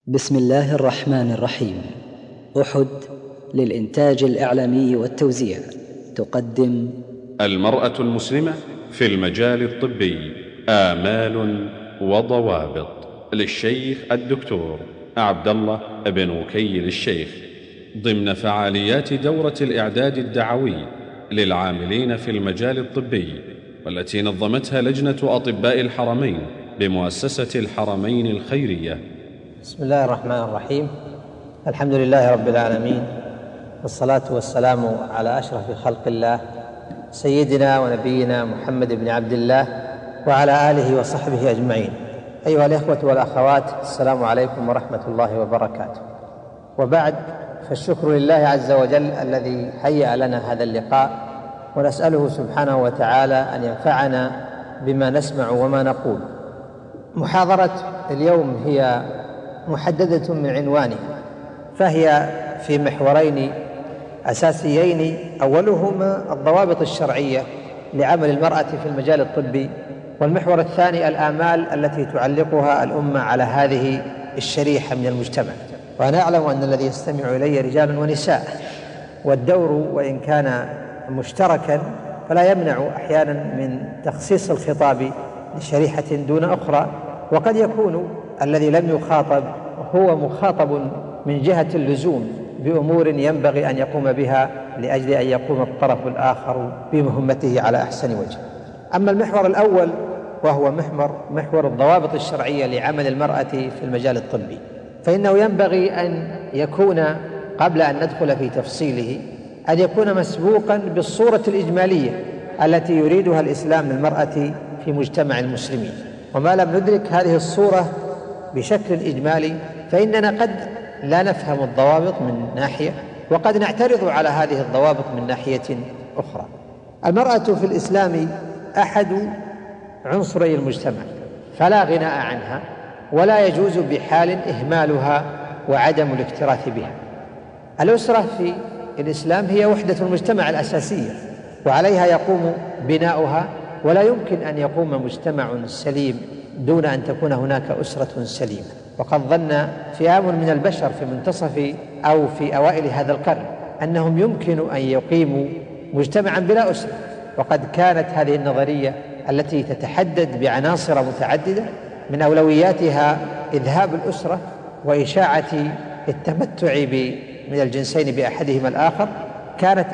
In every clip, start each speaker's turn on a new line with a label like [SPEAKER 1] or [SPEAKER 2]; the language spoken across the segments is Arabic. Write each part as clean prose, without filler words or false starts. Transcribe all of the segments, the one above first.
[SPEAKER 1] بسم الله الرحمن الرحيم. أحد للإنتاج الإعلامي والتوزيع تقدم
[SPEAKER 2] المرأة المسلمة في المجال الطبي، آمال وضوابط، للشيخ الدكتور عبد الله بن وكيل الشيخ، ضمن فعاليات دورة الإعداد الدعوي للعاملين في المجال الطبي، والتي نظمتها لجنة أطباء الحرمين بمؤسسة الحرمين الخيرية.
[SPEAKER 3] بسم الله الرحمن الرحيم. الحمد لله رب العالمين، والصلاة والسلام على أشرف خلق الله سيدنا ونبينا محمد بن عبد الله وعلى آله وصحبه أجمعين. أيها الإخوة والأخوات، السلام عليكم ورحمة الله وبركاته. وبعد، فالشكر لله عز وجل الذي هيأ لنا هذا اللقاء، ونسأله سبحانه وتعالى أن ينفعنا بما نسمع وما نقول. محاضرة اليوم هي محددة من عنوانها، فهي في محورين أساسيين، أولهما الضوابط الشرعية لعمل المرأة في المجال الطبي، والمحور الثاني الآمال التي تعلقها الأمة على هذه الشريحة من المجتمع. وأنا أعلم أن الذي يستمع إلي رجال ونساء، والدور وإن كان مشتركا فلا يمنع أحيانا من تخصيص الخطاب لشريحة دون أخرى، وقد يكون الذي لم يخاطب هو مخاطب من جهة اللزوم بأمور ينبغي أن يقوم بها لأجل أن يقوم الطرف الآخر بمهمته على أحسن وجه. أما المحور الأول وهو محور الضوابط الشرعية لعمل المرأة في المجال الطبي، فإنه ينبغي أن يكون قبل أن ندخل في تفصيله أن يكون مسبوقا بالصورة الإجمالية التي يريدها الإسلام للمرأة في مجتمع المسلمين. وما لم ندرك هذه الصورة بشكل إجمالي فإننا قد لا نفهم الضوابط من ناحية، وقد نعترض على هذه الضوابط من ناحية أخرى. المرأة في الإسلام أحد عنصري المجتمع، فلا غناء عنها، ولا يجوز بحال إهمالها وعدم الاكتراث بها. الأسرة في الإسلام هي وحدة المجتمع الأساسية، وعليها يقوم بناؤها، ولا يمكن أن يقوم مجتمع سليم دون أن تكون هناك أسرة سليمة. وقد ظن فئام من البشر في منتصف أو في أوائل هذا القرن أنهم يمكن أن يقيموا مجتمعا بلا أسرة، وقد كانت هذه النظرية التي تتحدد بعناصر متعددة من أولوياتها إذهاب الأسرة وإشاعة التمتع من الجنسين بأحدهما الآخر، كانت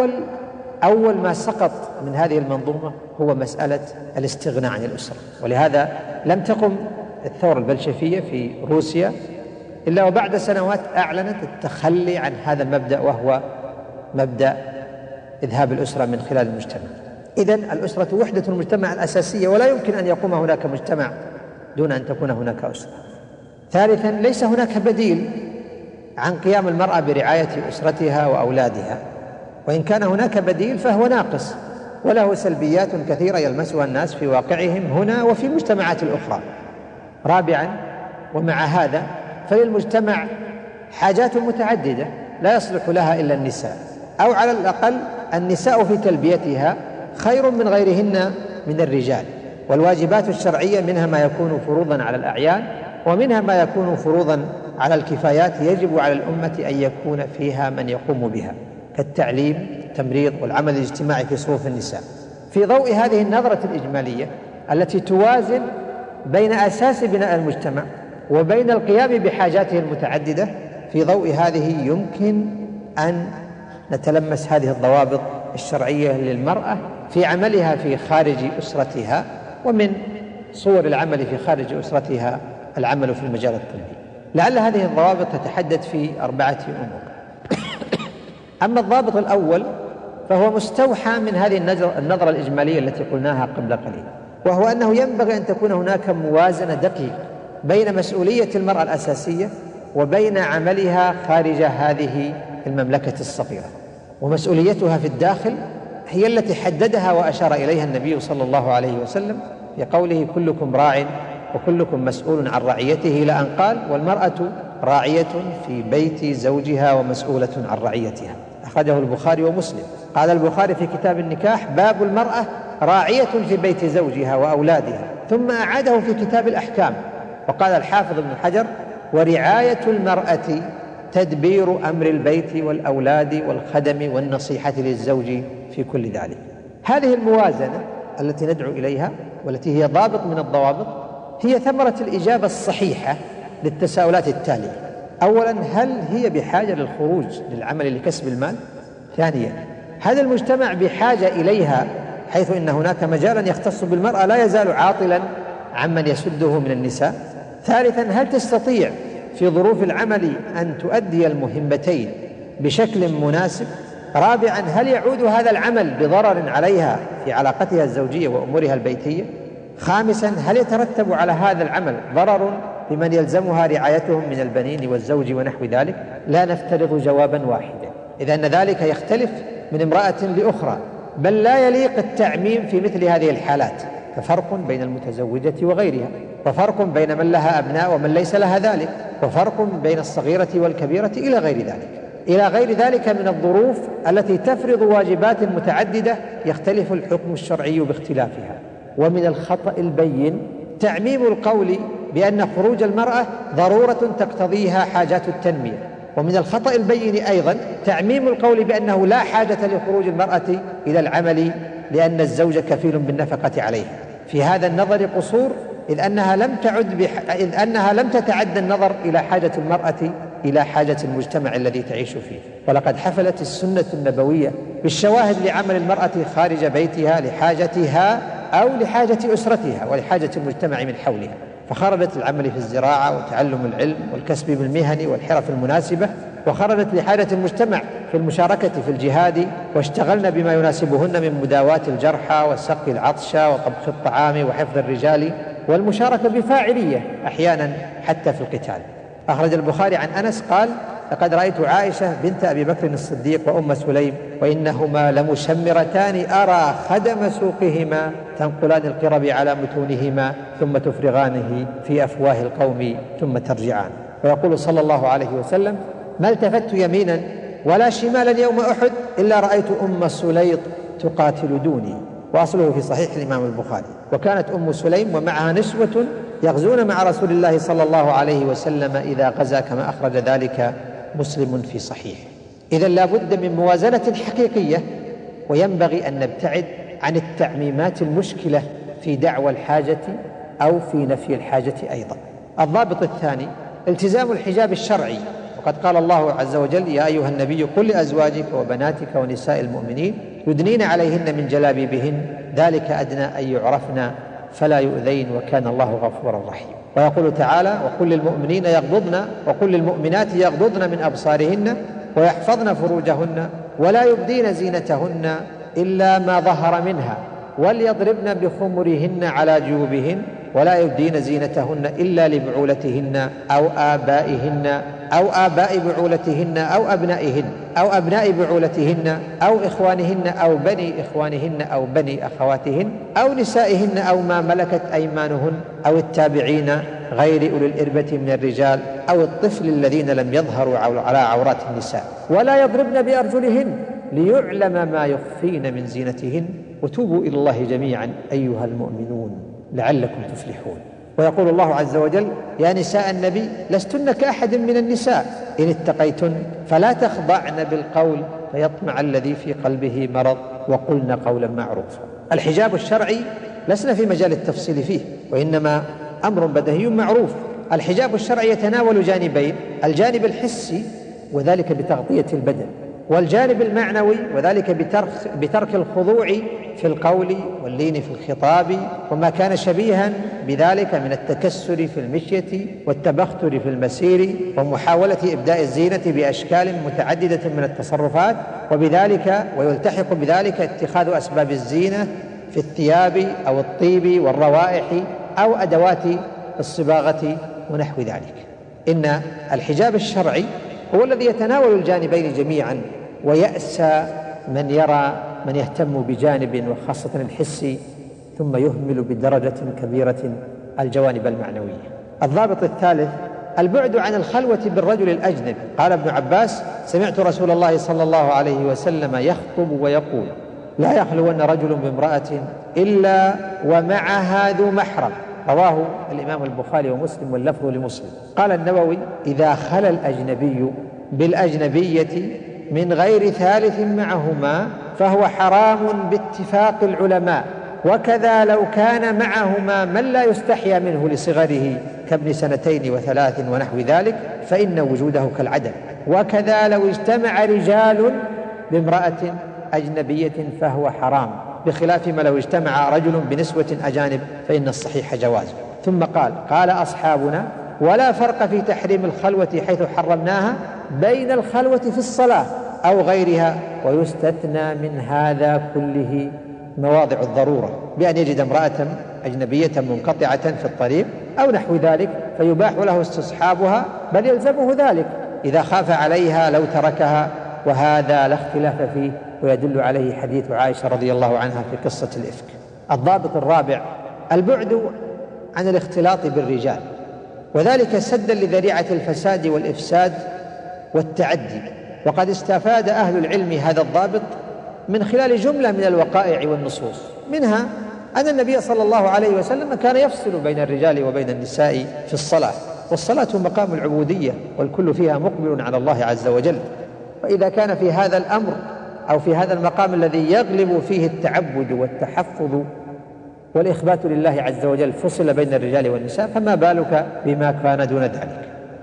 [SPEAKER 3] أول ما سقط من هذه المنظومة هو مسألة الاستغناء عن الأسرة. ولهذا لم تقم الثورة البلشفية في روسيا إلا وبعد سنوات أعلنت التخلي عن هذا المبدأ، وهو مبدأ إذهاب الأسرة من خلال المجتمع. إذن الأسرة وحدة المجتمع الأساسية، ولا يمكن أن يقوم هناك مجتمع دون أن تكون هناك أسرة. ثالثا، ليس هناك بديل عن قيام المرأة برعاية أسرتها وأولادها، وإن كان هناك بديل فهو ناقص وله سلبيات كثيرة يلمسها الناس في واقعهم هنا وفي المجتمعات الأخرى. رابعا، ومع هذا فللمجتمع حاجات متعددة لا يصلح لها إلا النساء، أو على الأقل النساء في تلبيتها خير من غيرهن من الرجال. والواجبات الشرعية منها ما يكون فروضا على الأعيان، ومنها ما يكون فروضا على الكفايات يجب على الأمة أن يكون فيها من يقوم بها، كالتعليم، التمريض، والعمل الاجتماعي في صفوف النساء. في ضوء هذه النظرة الإجمالية التي توازن بين أساس بناء المجتمع وبين القيام بحاجاته المتعددة، في ضوء هذه يمكن أن نتلمس هذه الضوابط الشرعية للمرأة في عملها في خارج أسرتها. ومن صور العمل في خارج أسرتها العمل في المجال الطبي. لعل هذه الضوابط تتحدد في 4 أمور. أما الضابط الأول فهو مستوحى من هذه النظرة الإجمالية التي قلناها قبل قليل، وهو أنه ينبغي أن تكون هناك موازنة دقيقة بين مسؤولية المرأة الأساسية وبين عملها خارج هذه المملكة الصغيرة. ومسؤوليتها في الداخل هي التي حددها وأشار إليها النبي صلى الله عليه وسلم في قوله: كلكم راع وكلكم مسؤول عن رعيته، إلى أن قال: والمرأة راعية في بيت زوجها ومسؤولة عن رعيتها. أخرجه البخاري ومسلم. قال البخاري في كتاب النكاح: باب المرأة راعية في بيت زوجها وأولادها، ثم أعاده في كتاب الأحكام. وقال الحافظ ابن حجر: ورعاية المرأة تدبير أمر البيت والأولاد والخدم والنصيحة للزوج في كل ذلك. هذه الموازنة التي ندعو إليها والتي هي ضابط من الضوابط هي ثمرة الإجابة الصحيحة للتساؤلات التالية: أولا، هل هي بحاجة للخروج للعمل لكسب المال؟ ثانيا، هل المجتمع بحاجة إليها حيث إن هناك مجالا يختص بالمرأة لا يزال عاطلا عمن يسده من النساء؟ ثالثا، هل تستطيع في ظروف العمل أن تؤدي المهمتين بشكل مناسب؟ رابعا، هل يعود هذا العمل بضرر عليها في علاقتها الزوجية وأمورها البيتية؟ خامسا، هل يترتب على هذا العمل ضرر بمن يلزمها رعايتهم من البنين والزوج ونحو ذلك؟ لا نفترض جوابا واحدا، إذ أن ذلك يختلف من امرأة لأخرى، بل لا يليق التعميم في مثل هذه الحالات، ففرق بين المتزوجة وغيرها، وفرق بين من لها أبناء ومن ليس لها ذلك، وفرق بين الصغيرة والكبيرة إلى غير ذلك من الظروف التي تفرض واجبات متعددة يختلف الحكم الشرعي باختلافها. ومن الخطأ البين تعميم القول بأن خروج المرأة ضرورة تقتضيها حاجات التنمية، ومن الخطأ البين أيضا تعميم القول بأنه لا حاجة لخروج المرأة إلى العمل لأن الزوج كفيل بالنفقة عليها. في هذا النظر قصور، إذ أنها لم تتعدى النظر إلى حاجة المرأة إلى حاجة المجتمع الذي تعيش فيه. ولقد حفلت السنة النبوية بالشواهد لعمل المرأة خارج بيتها لحاجتها أو لحاجة أسرتها ولحاجة المجتمع من حولها، فخرجت العمل في الزراعة وتعلم العلم والكسب بالمهن والحرف المناسبة، وخرجت لحاجة المجتمع في المشاركة في الجهاد، واشتغلن بما يناسبهن من مداواة الجرحى وسقي العطش وطبخ الطعام وحفظ الرجال، والمشاركة بفاعلية أحيانا حتى في القتال. أخرج البخاري عن أنس قال: لقد رأيت عائشة بنت أبي بكر الصديق وأم سليم وإنهما لمشمرتان أرى خدم سوقهما تنقلان القرب على متونهما ثم تفرغانه في أفواه القوم ثم ترجعان. ويقول صلى الله عليه وسلم: ما التفت يمينا ولا شمالا يوم أحد إلا رأيت أم سليط تقاتل دوني. وأصله في صحيح الإمام البخاري. وكانت أم سليم ومعها نسوة يغزون مع رسول الله صلى الله عليه وسلم إذا غزا، كما أخرج ذلك مسلم في صحيح. إذن لا بد من موازنة حقيقية، وينبغي أن نبتعد عن التعميمات المشكلة في دعوى الحاجة أو في نفي الحاجة أيضا. الضابط الثاني التزام الحجاب الشرعي، وقد قال الله عز وجل: يا أيها النبي قل لأزواجك وبناتك ونساء المؤمنين يدنين عليهن من جلابيبهن ذلك أدنى أن يعرفن فلا يؤذين وكان الله غفورا رحيما. ويقول تعالى: وقل للمؤمنات يغضضن من أبصارهن ويحفظن فروجهن ولا يبدين زينتهن إلا ما ظهر منها وليضربن بخمرهن على جيوبهن ولا يبدين زينتهن إلا لبعولتهن أو آبائهن أو آباء بعولتهن أو أبنائهن أو أبناء بعولتهن أو إخوانهن أو بني إخوانهن أو بني أخواتهن أو نسائهن أو ما ملكت أيمانهن أو التابعين غير أولي الإربة من الرجال أو الطفل الذين لم يظهروا على عورات النساء ولا يضربن بأرجلهن ليعلم ما يخفين من زينتهن وتوبوا إلى الله جميعا أيها المؤمنون لعلكم تفلحون. ويقول الله عز وجل: يا نساء النبي لستن كأحد من النساء إن اتقيتن فلا تخضعن بالقول فيطمع الذي في قلبه مرض وقلن قولا معروفا. الحجاب الشرعي لسنا في مجال التفصيل فيه، وإنما أمر بديهي معروف. الحجاب الشرعي يتناول جانبين: الجانب الحسي وذلك بتغطية البدن، والجانب المعنوي وذلك بترك الخضوع في القول واللين في الخطاب وما كان شبيها بذلك من التكسر في المشية والتبختر في المسير ومحاولة إبداء الزينة بأشكال متعددة من التصرفات، ويلتحق بذلك اتخاذ أسباب الزينة في الثياب أو الطيب والروائح أو أدوات الصباغة ونحو ذلك. إن الحجاب الشرعي هو الذي يتناول الجانبين جميعا، ويأسى من يهتم بجانب وخاصة الحسي ثم يهمل بدرجة كبيرة الجوانب المعنوية. الضابط الثالث البعد عن الخلوة بالرجل الأجنبي. قال ابن عباس: سمعت رسول الله صلى الله عليه وسلم يخطب ويقول: لا يخلون رجل بامرأة إلا ومعها ذو محرم رواه الإمام البخاري ومسلم واللفظ لمسلم. قال النووي: إذا خلا الأجنبي بالأجنبية من غير ثالث معهما فهو حرام باتفاق العلماء، وكذا لو كان معهما من لا يستحيا منه لصغره كابن 2 و3 ونحو ذلك فإن وجوده كالعدم، وكذا لو اجتمع رجال بامرأة أجنبية فهو حرام، بخلاف ما لو اجتمع رجل بنسوة أجانب فإن الصحيح جوازه. ثم قال أصحابنا: ولا فرق في تحريم الخلوة حيث حرمناها بين الخلوة في الصلاة أو غيرها، ويستثنى من هذا كله مواضع الضرورة، بأن يجد امرأة أجنبية منقطعة في الطريق أو نحو ذلك فيباح له استصحابها، بل يلزمه ذلك إذا خاف عليها لو تركها، وهذا لا اختلاف فيه، ويدل عليه حديث عائشة رضي الله عنها في قصة الإفك. الضابط الرابع: البعد عن الاختلاط بالرجال، وذلك سدا لذريعة الفساد والإفساد والتعدي. وقد استفاد أهل العلم هذا الضابط من خلال جملة من الوقائع والنصوص، منها أن النبي صلى الله عليه وسلم كان يفصل بين الرجال وبين النساء في الصلاة، والصلاة مقام العبودية والكل فيها مقبل على الله عز وجل. وإذا كان في هذا الأمر أو في هذا المقام الذي يغلب فيه التعبد والتحفظ والإخبات لله عز وجل فصل بين الرجال والنساء، فما بالك بما كان دون ذلك.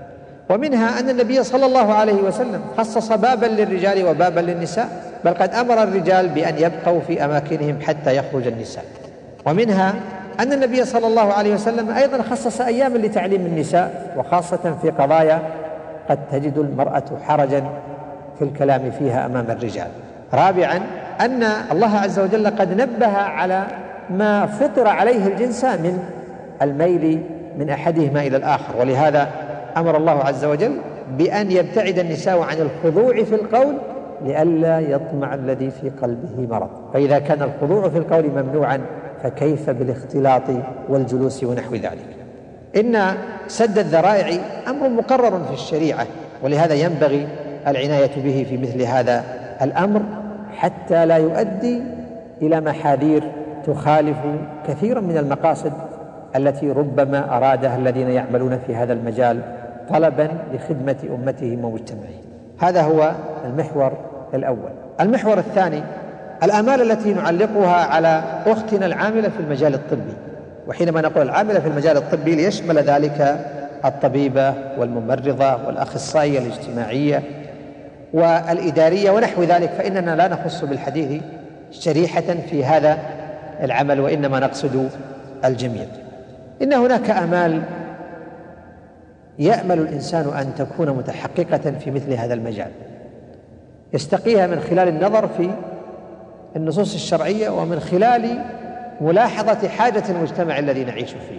[SPEAKER 3] ومنها أن النبي صلى الله عليه وسلم خصص بابا للرجال وبابا للنساء، بل قد أمر الرجال بأن يبقوا في أماكنهم حتى يخرج النساء. ومنها أن النبي صلى الله عليه وسلم أيضا خصص أياما لتعليم النساء، وخاصة في قضايا قد تجد المرأة حرجا في الكلام فيها أمام الرجال. رابعا أن الله عز وجل قد نبه على ما فطر عليه الجنسان من الميل من أحدهما إلى الآخر، ولهذا أمر الله عز وجل بأن يبتعد النساء عن الخضوع في القول لئلا يطمع الذي في قلبه مرض. فإذا كان الخضوع في القول ممنوعا فكيف بالاختلاط والجلوس ونحو ذلك؟ إن سد الذرائع أمر مقرر في الشريعة، ولهذا ينبغي العناية به في مثل هذا الأمر حتى لا يؤدي إلى محاذير تخالف كثيرا من المقاصد التي ربما أرادها الذين يعملون في هذا المجال طلبا لخدمة أمتهم ومجتمعهم. هذا هو المحور الأول. المحور الثاني: الآمال التي نعلقها على أختنا العاملة في المجال الطبي. وحينما نقول العاملة في المجال الطبي ليشمل ذلك الطبيبة والممرضة والأخصائية الاجتماعية والإدارية ونحو ذلك، فإننا لا نخص بالحديث شريحة في هذا العمل، وإنما نقصد الجميع. إن هناك آمال يأمل الإنسان أن تكون متحققة في مثل هذا المجال، يستقيها من خلال النظر في النصوص الشرعية ومن خلال ملاحظة حاجة المجتمع الذي نعيش فيه.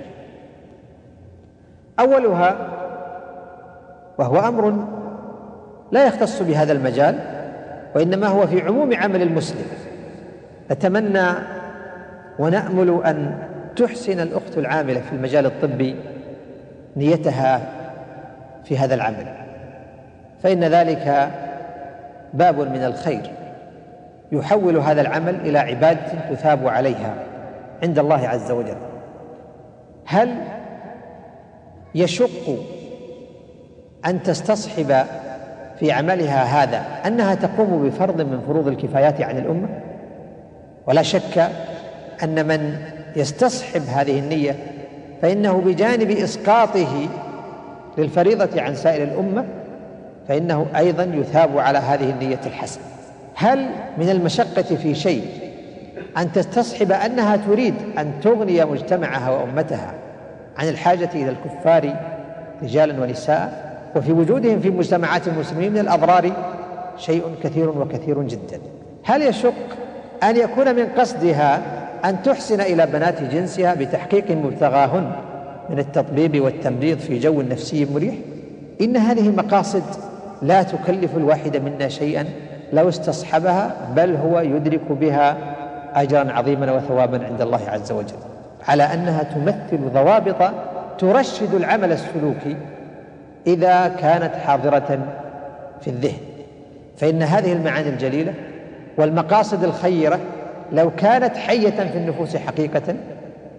[SPEAKER 3] أولها، وهو أمر لا يختص بهذا المجال وإنما هو في عموم عمل المسلم، نتمنى ونأمل أن تحسن الأخت العاملة في المجال الطبي نيتها في هذا العمل، فإن ذلك باب من الخير يحول هذا العمل إلى عبادة تثاب عليها عند الله عز وجل. هل يشق أن تستصحب في عملها هذا أنها تقوم بفرض من فروض الكفايات عن الأمة؟ ولا شك أن من يستصحب هذه النية فإنه بجانب إسقاطه للفريضة عن سائر الأمة فإنه أيضا يثاب على هذه النية الحسنة. هل من المشقة في شيء أن تستصحب أنها تريد أن تغني مجتمعها وأمتها عن الحاجة إلى الكفار رجالا ونساء، وفي وجودهم في مجتمعات المسلمين من الأضرار شيء كثير وكثير جدا؟ هل يشق أن يكون من قصدها أن تحسن إلى بنات جنسها بتحقيق مبتغاهن من التطبيب والتمريض في جو نفسي مريح؟ إن هذه مقاصد لا تكلف الواحد منا شيئا لو استصحبها، بل هو يدرك بها أجرا عظيما وثوابا عند الله عز وجل، على أنها تمثل ضوابط ترشد العمل السلوكي إذا كانت حاضرة في الذهن. فإن هذه المعاني الجليلة والمقاصد الخيرة لو كانت حية في النفوس حقيقة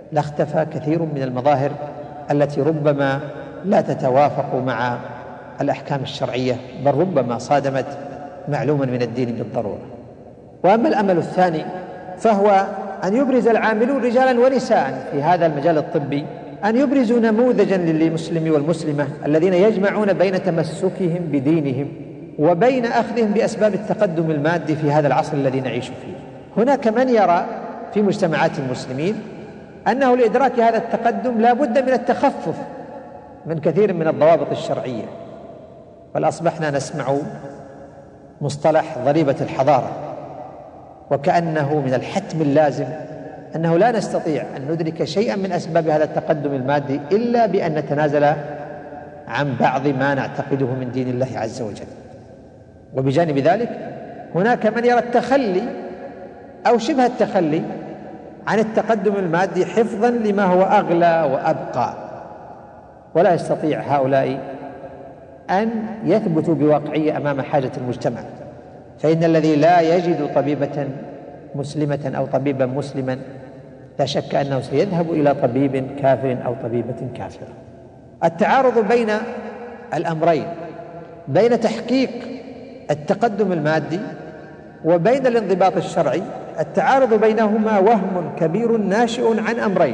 [SPEAKER 3] لاختفى كثير من المظاهر التي ربما لا تتوافق مع الأحكام الشرعية، بل ربما صادمت معلوما من الدين بالضرورة. وأما الأمل الثاني فهو أن يبرز العاملون رجالا ونساء في هذا المجال الطبي، أن يبرزوا نموذجا للمسلم والمسلمة الذين يجمعون بين تمسكهم بدينهم وبين أخذهم بأسباب التقدم المادي في هذا العصر الذي نعيش فيه. هناك من يرى في مجتمعات المسلمين أنه لإدراك هذا التقدم لا بد من التخفف من كثير من الضوابط الشرعية، بل أصبحنا نسمع مصطلح ضريبة الحضارة، وكأنه من الحتم اللازم أنه لا نستطيع أن ندرك شيئا من أسباب هذا التقدم المادي إلا بأن نتنازل عن بعض ما نعتقده من دين الله عز وجل. وبجانب ذلك هناك من يرى التخلي أو شبه التخلي عن التقدم المادي حفظا لما هو أغلى وأبقى، ولا يستطيع هؤلاء أن يثبتوا بواقعية أمام حاجة المجتمع. فإن الذي لا يجد طبيبة مسلمة أو طبيبا مسلما لا شك أنه سيذهب إلى طبيب كافر أو طبيبة كافرة. التعارض بين الأمرين، بين تحقيق التقدم المادي وبين الانضباط الشرعي، التعارض بينهما وهم كبير ناشئ عن أمرين: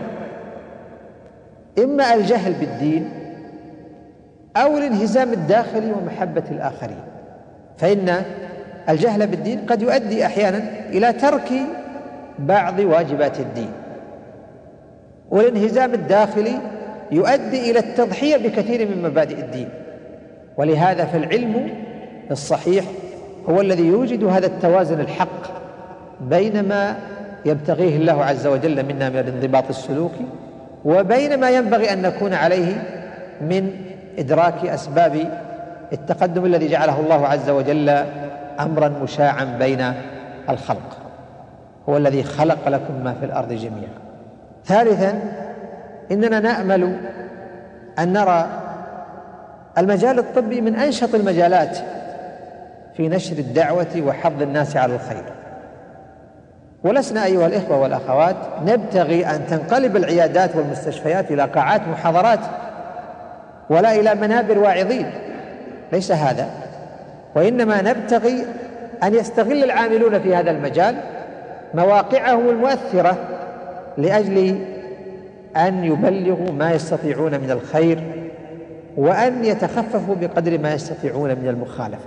[SPEAKER 3] إما الجهل بالدين أو الانهزام الداخلي ومحبة الآخرين. فإن الجهل بالدين قد يؤدي أحيانا إلى ترك بعض واجبات الدين، والانهزام الداخلي يؤدي إلى التضحية بكثير من مبادئ الدين. ولهذا فالعلم الصحيح هو الذي يوجد هذا التوازن الحق بين ما يبتغيه الله عز وجل منا من الانضباط السلوكي وبين ما ينبغي أن نكون عليه من إدراك أسباب التقدم الذي جعله الله عز وجل أمرا مشاعا بين الخلق. هو الذي خلق لكم ما في الأرض جميعا. ثالثا، إننا نأمل أن نرى المجال الطبي من أنشط المجالات في نشر الدعوة وحض الناس على الخير. ولسنا أيها الإخوة والأخوات نبتغي أن تنقلب العيادات والمستشفيات إلى قاعات محاضرات ولا إلى منابر واعظين، ليس هذا، وإنما نبتغي أن يستغل العاملون في هذا المجال مواقعهم المؤثرة لأجل أن يبلغوا ما يستطيعون من الخير وأن يتخففوا بقدر ما يستطيعون من المخالفة.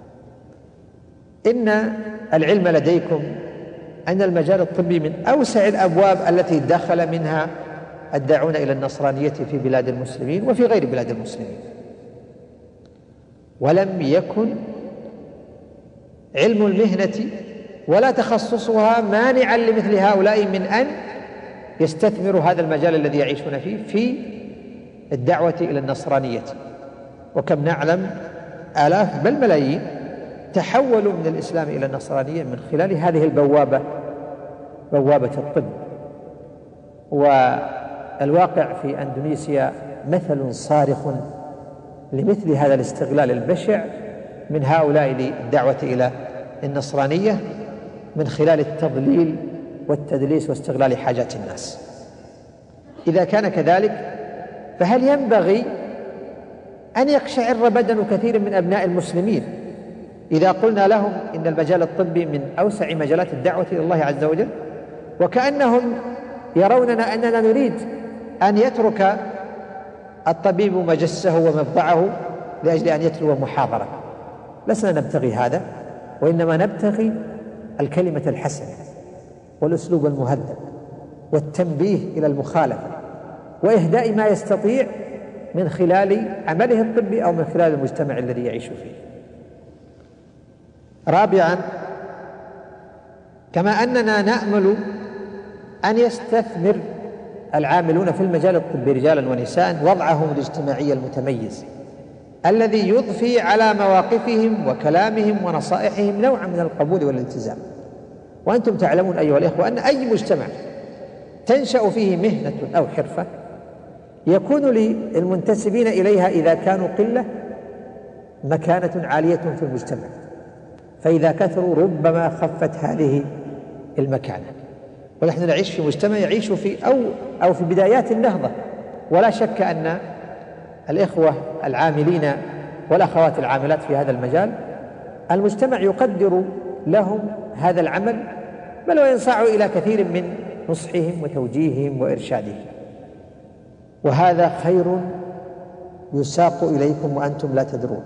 [SPEAKER 3] إن العلم لديكم أن المجال الطبي من أوسع الأبواب التي دخل منها الداعون إلى النصرانية في بلاد المسلمين وفي غير بلاد المسلمين، ولم يكن علم المهنة ولا تخصصها مانعا لمثل هؤلاء من أن يستثمروا هذا المجال الذي يعيشون فيه في الدعوة إلى النصرانية. وكم نعلم آلاف بل ملايين تحولوا من الإسلام إلى النصرانية من خلال هذه البوابة، بوابة الطب. والواقع في أندونيسيا مثل صارخ لمثل هذا الاستغلال البشع من هؤلاء للدعوة إلى النصرانية من خلال التضليل والتدليس واستغلال حاجات الناس. إذا كان كذلك فهل ينبغي أن يقشعر بدن كثير من أبناء المسلمين إذا قلنا لهم إن المجال الطبي من أوسع مجالات الدعوة إلى الله عز وجل، وكأنهم يروننا أننا نريد أن يترك الطبيب مجسه ومبضعه لأجل أن يتلو محاضرة؟ لسنا نبتغي هذا، وإنما نبتغي الكلمة الحسنة والأسلوب المهذب والتنبيه إلى المخالفة وإهداء ما يستطيع من خلال عمله الطبي أو من خلال المجتمع الذي يعيش فيه. رابعا، كما أننا نأمل أن يستثمر العاملون في المجال الطبي رجالا ونساء وضعهم الاجتماعي المتميز الذي يضفي على مواقفهم وكلامهم ونصائحهم نوعا من القبول والالتزام. وأنتم تعلمون أيها الإخوة أن أي مجتمع تنشأ فيه مهنة أو حرفة يكون للمنتسبين إليها إذا كانوا قلة مكانة عالية في المجتمع، فإذا كثروا ربما خفت هذه المكانة. ونحن نعيش في مجتمع يعيش أو في بدايات النهضة. ولا شك أن الإخوة العاملين والأخوات العاملات في هذا المجال المجتمع يقدر لهم هذا العمل، بل وينصاع إلى كثير من نصحهم وتوجيههم وإرشادهم، وهذا خير يساق إليكم وأنتم لا تدرون.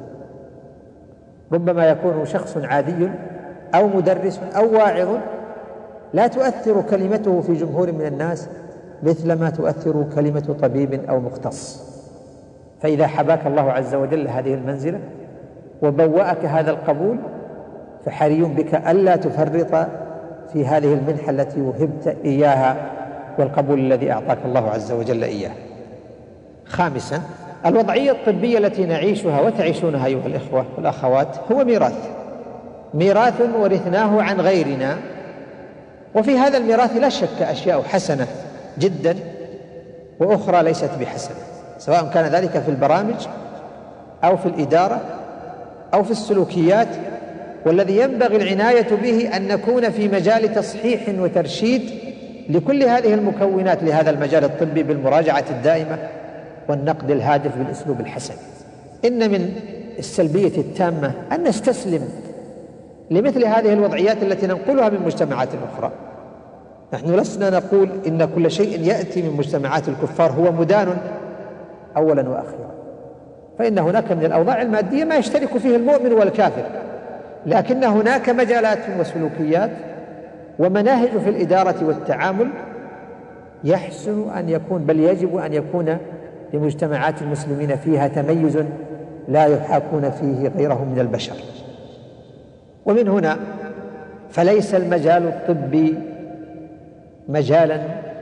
[SPEAKER 3] ربما يكون شخص عادي أو مدرس أو واعظ لا تؤثر كلمته في جمهور من الناس مثل ما تؤثر كلمة طبيب أو مختص. فإذا حباك الله عز وجل هذه المنزلة وبوأك هذا القبول فحري بك ألا تفرط في هذه المنحة التي وهبت إياها والقبول الذي أعطاك الله عز وجل إياه. خامسا، الوضعية الطبية التي نعيشها وتعيشونها أيها الإخوة والأخوات هو ميراث ورثناه عن غيرنا، وفي هذا الميراث لا شك أشياء حسنة جدا وأخرى ليست بحسنة، سواء كان ذلك في البرامج أو في الإدارة أو في السلوكيات. والذي ينبغي العناية به أن نكون في مجال تصحيح وترشيد لكل هذه المكونات لهذا المجال الطبي بالمراجعة الدائمة والنقد الهادف بالأسلوب الحسن. إن من السلبية التامة أن نستسلم لمثل هذه الوضعيات التي ننقلها من مجتمعات أخرى. نحن لسنا نقول إن كل شيء يأتي من مجتمعات الكفار هو مدان أولا وأخيرا، فإن هناك من الأوضاع المادية ما يشترك فيه المؤمن والكافر، لكن هناك مجالات وسلوكيات ومناهج في الإدارة والتعامل يحسن أن يكون، بل يجب أن يكون لمجتمعات المسلمين فيها تميز لا يحاكون فيه غيرهم من البشر. ومن هنا فليس المجال الطبي مجالا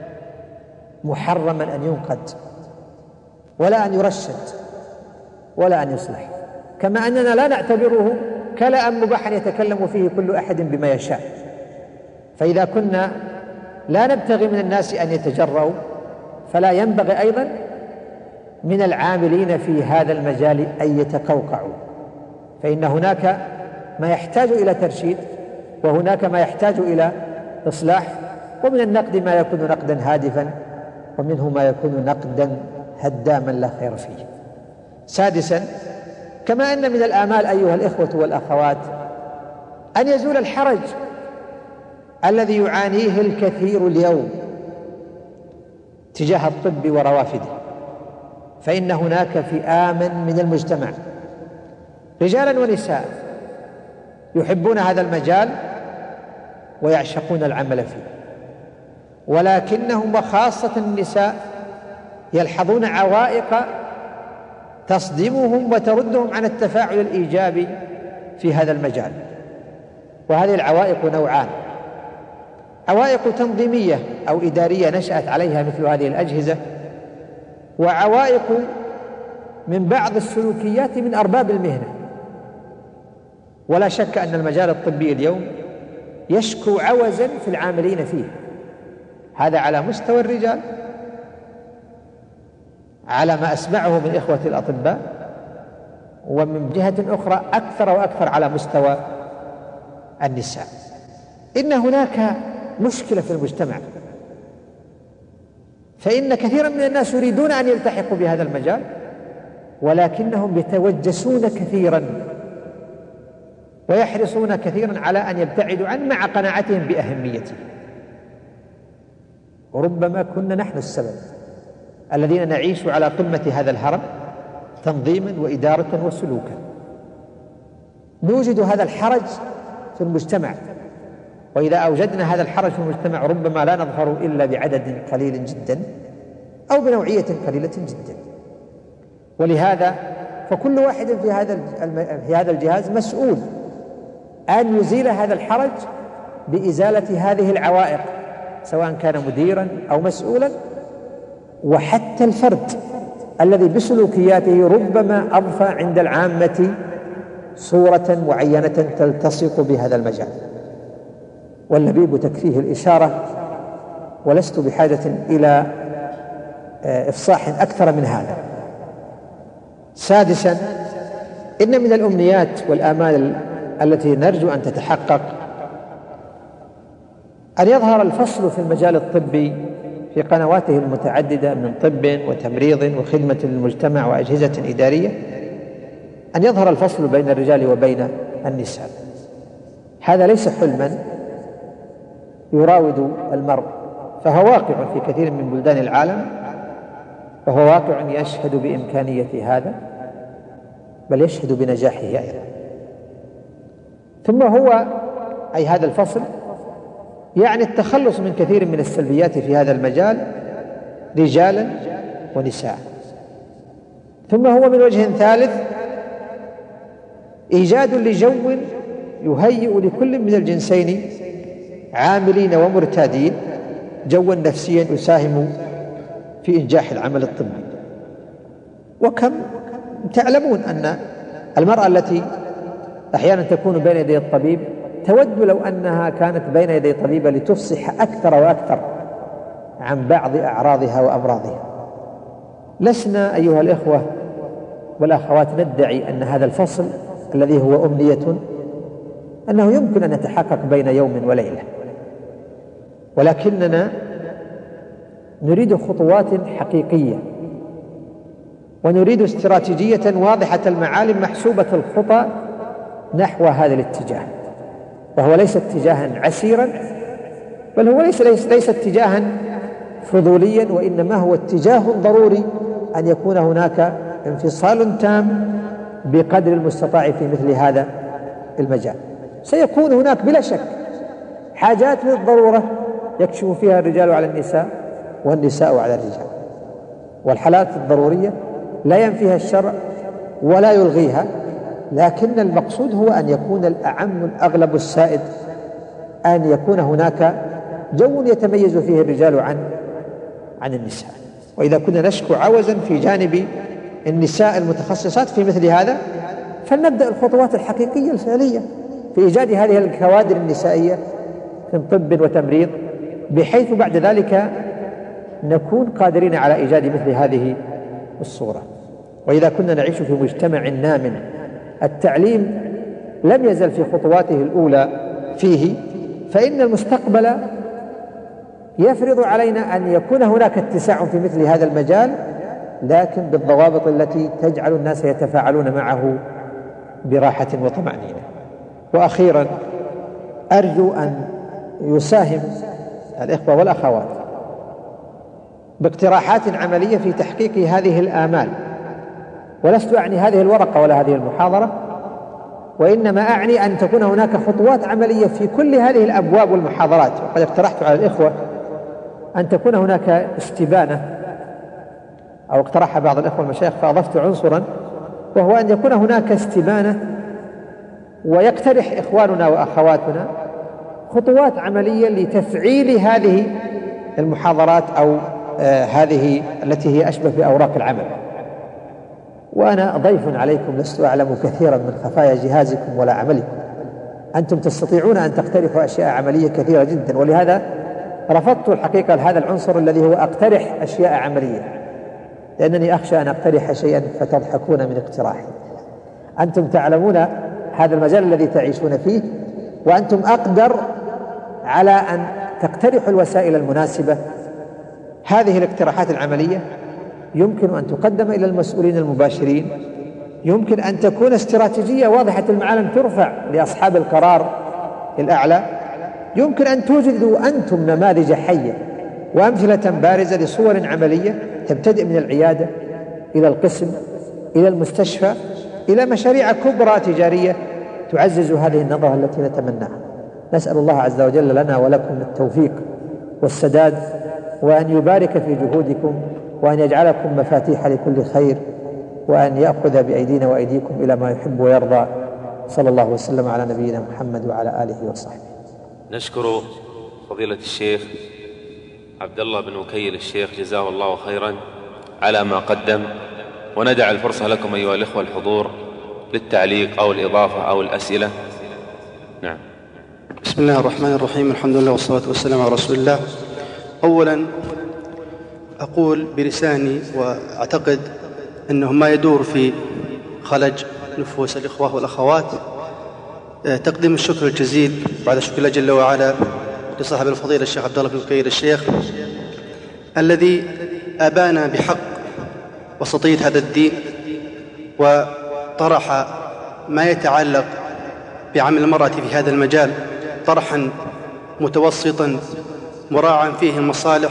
[SPEAKER 3] محرما أن ينقد ولا أن يرشد ولا أن يصلح، كما أننا لا نعتبره كلام مباحا يتكلم فيه كل أحد بما يشاء. فإذا كنا لا نبتغي من الناس أن يتجرؤوا فلا ينبغي أيضا من العاملين في هذا المجال أن يتقوقعوا، فإن هناك ما يحتاج إلى ترشيد وهناك ما يحتاج إلى إصلاح، ومن النقد ما يكون نقدا هادفا ومنه ما يكون نقدا هداما لا خير فيه. سادسا، كما أن من الآمال أيها الإخوة والأخوات أن يزول الحرج الذي يعانيه الكثير اليوم تجاه الطب وروافده، فإن هناك فئام من المجتمع رجالا ونساء يحبون هذا المجال ويعشقون العمل فيه، ولكنهم وخاصة النساء يلحظون عوائق تصدمهم وتردهم عن التفاعل الإيجابي في هذا المجال. وهذه العوائق نوعان: عوائق تنظيمية أو إدارية نشأت عليها مثل هذه الأجهزة، وعوائق من بعض السلوكيات من أرباب المهنة. ولا شك أن المجال الطبي اليوم يشكو عوزا في العاملين فيه، هذا على مستوى الرجال على ما أسمعه من إخوة الأطباء، ومن جهة أخرى أكثر وأكثر على مستوى النساء. إن هناك مشكلة في المجتمع، فإن كثيرا من الناس يريدون أن يلتحقوا بهذا المجال ولكنهم يتوجسون كثيرا ويحرصون كثيرا على أن يبتعدوا عنه مع قناعتهم بأهميته. وربما كنا نحن السبب الذين نعيش على قمة هذا الهرم تنظيما وإدارة وسلوكا. نوجد هذا الحرج في المجتمع، وإذا أوجدنا هذا الحرج في المجتمع ربما لا نظهر إلا بعدد قليل جدا أو بنوعية قليلة جدا. ولهذا فكل واحد في هذا الجهاز مسؤول أن يزيل هذا الحرج بإزالة هذه العوائق، سواء كان مديرا أو مسؤولا، وحتى الفرد الذي بسلوكياته ربما أضفى عند العامة صورة معينة تلتصق بهذا المجال. واللبيب تكفيه الإشارة، ولست بحاجة إلى إفصاح أكثر من هذا. سادسا، إن من الأمنيات والآمال التي نرجو أن تتحقق أن يظهر الفصل في المجال الطبي في قنواته المتعددة من طب وتمريض وخدمة للمجتمع وأجهزة إدارية، أن يظهر الفصل بين الرجال وبين النساء. هذا ليس حلما يراود المرء، فهو واقع في كثير من بلدان العالم، وهو واقع يشهد بإمكانية هذا، بل يشهد بنجاحه أيضا. ثم هو أي هذا الفصل يعني التخلص من كثير من السلبيات في هذا المجال رجالا ونساء. ثم هو من وجه ثالث إيجاد لجو يهيئ لكل من الجنسين عاملين ومرتادين جوا نفسيا يساهم في إنجاح العمل الطبي. وكم تعلمون أن المرأة التي أحيانا تكون بين يدي الطبيب تود لو أنها كانت بين يدي طبيبة لتفصح أكثر وأكثر عن بعض أعراضها وأمراضها. لسنا أيها الإخوة والأخوات ندعي أن هذا الفصل الذي هو أمنية أنه يمكن أن يتحقق بين يوم وليلة، ولكننا نريد خطوات حقيقية، ونريد استراتيجية واضحة المعالم محسوبة الخطى نحو هذا الاتجاه، وهو ليس اتجاها عسيرا، بل هو ليس اتجاها فضوليا، وإنما هو اتجاه ضروري أن يكون هناك انفصال تام بقدر المستطاع في مثل هذا المجال. سيكون هناك بلا شك حاجات للضرورة يكشف فيها الرجال على النساء والنساء على الرجال، والحالات الضرورية لا ينفيها الشرع ولا يلغيها، لكن المقصود هو أن يكون الأعم الأغلب السائد أن يكون هناك جو يتميز فيه الرجال عن النساء. وإذا كنا نشكو عوزا في جانب النساء المتخصصات في مثل هذا، فلنبدأ الخطوات الحقيقية الفعلية في إيجاد هذه الكوادر النسائية في طب وتمريض، بحيث بعد ذلك نكون قادرين على إيجاد مثل هذه الصورة. وإذا كنا نعيش في مجتمع نام التعليم لم يزل في خطواته الأولى فيه، فإن المستقبل يفرض علينا أن يكون هناك اتساع في مثل هذا المجال، لكن بالضوابط التي تجعل الناس يتفاعلون معه براحة وطمأنينة. وأخيرا أرجو أن يساهم الإخوة والأخوات باقتراحات عملية في تحقيق هذه الآمال، ولست أعني هذه الورقة ولا هذه المحاضرة، وإنما أعني أن تكون هناك خطوات عملية في كل هذه الأبواب والمحاضرات. وقد اقترحت على الإخوة أن تكون هناك استبانة، أو اقترح بعض الإخوة المشايخ فأضفت عنصرا، وهو أن يكون هناك استبانة ويقترح إخواننا وأخواتنا خطوات عملية لتفعيل هذه المحاضرات أو هذه التي هي أشبه بأوراق العمل. وأنا ضيف عليكم، لست أعلم كثيرا من خفايا جهازكم ولا عملكم، أنتم تستطيعون أن تقترحوا أشياء عملية كثيرة جدا، ولهذا رفضت الحقيقة هذا العنصر الذي هو أقترح أشياء عملية، لأنني أخشى أن أقترح شيئا فتضحكون من اقتراحي. أنتم تعلمون هذا المجال الذي تعيشون فيه، وأنتم أقدر على أن تقترحوا الوسائل المناسبة. هذه الاقتراحات العملية يمكن أن تقدم إلى المسؤولين المباشرين، يمكن أن تكون استراتيجية واضحة المعالم ترفع لأصحاب القرار الأعلى، يمكن أن توجدوا أنتم نماذج حية وأمثلة بارزة لصور عملية تبتدئ من العيادة إلى القسم إلى المستشفى إلى مشاريع كبرى تجارية تعزز هذه النظرة التي نتمناها. نسأل الله عز وجل لنا ولكم التوفيق والسداد، وأن يبارك في جهودكم، وأن يجعلكم مفاتيح لكل خير، وأن يأخذ بأيدينا وأيديكم إلى ما يحب ويرضى. صلى الله وسلم على نبينا محمد وعلى آله وصحبه.
[SPEAKER 4] نشكر فضيلة الشيخ عبد الله بن وكيل الشيخ جزاه الله خيرا على ما قدم، وندع الفرصة لكم أيها الإخوة الحضور للتعليق أو الإضافة أو الأسئلة. نعم.
[SPEAKER 5] بسم الله الرحمن الرحيم، الحمد لله والصلاة والسلام على رسول الله. أولا أقول بلساني وأعتقد أنه ما يدور في خلج نفوس الإخوة والأخوات تقديم الشكر الجزيل بعد شكر الله جل وعلا لصاحب الفضيلة الشيخ عبد الله بن نكير الشيخ الذي أبان بحق وسطية هذا الدين، وطرح ما يتعلق بعمل المرأة في هذا المجال طرحا متوسطا مراعا فيه المصالح،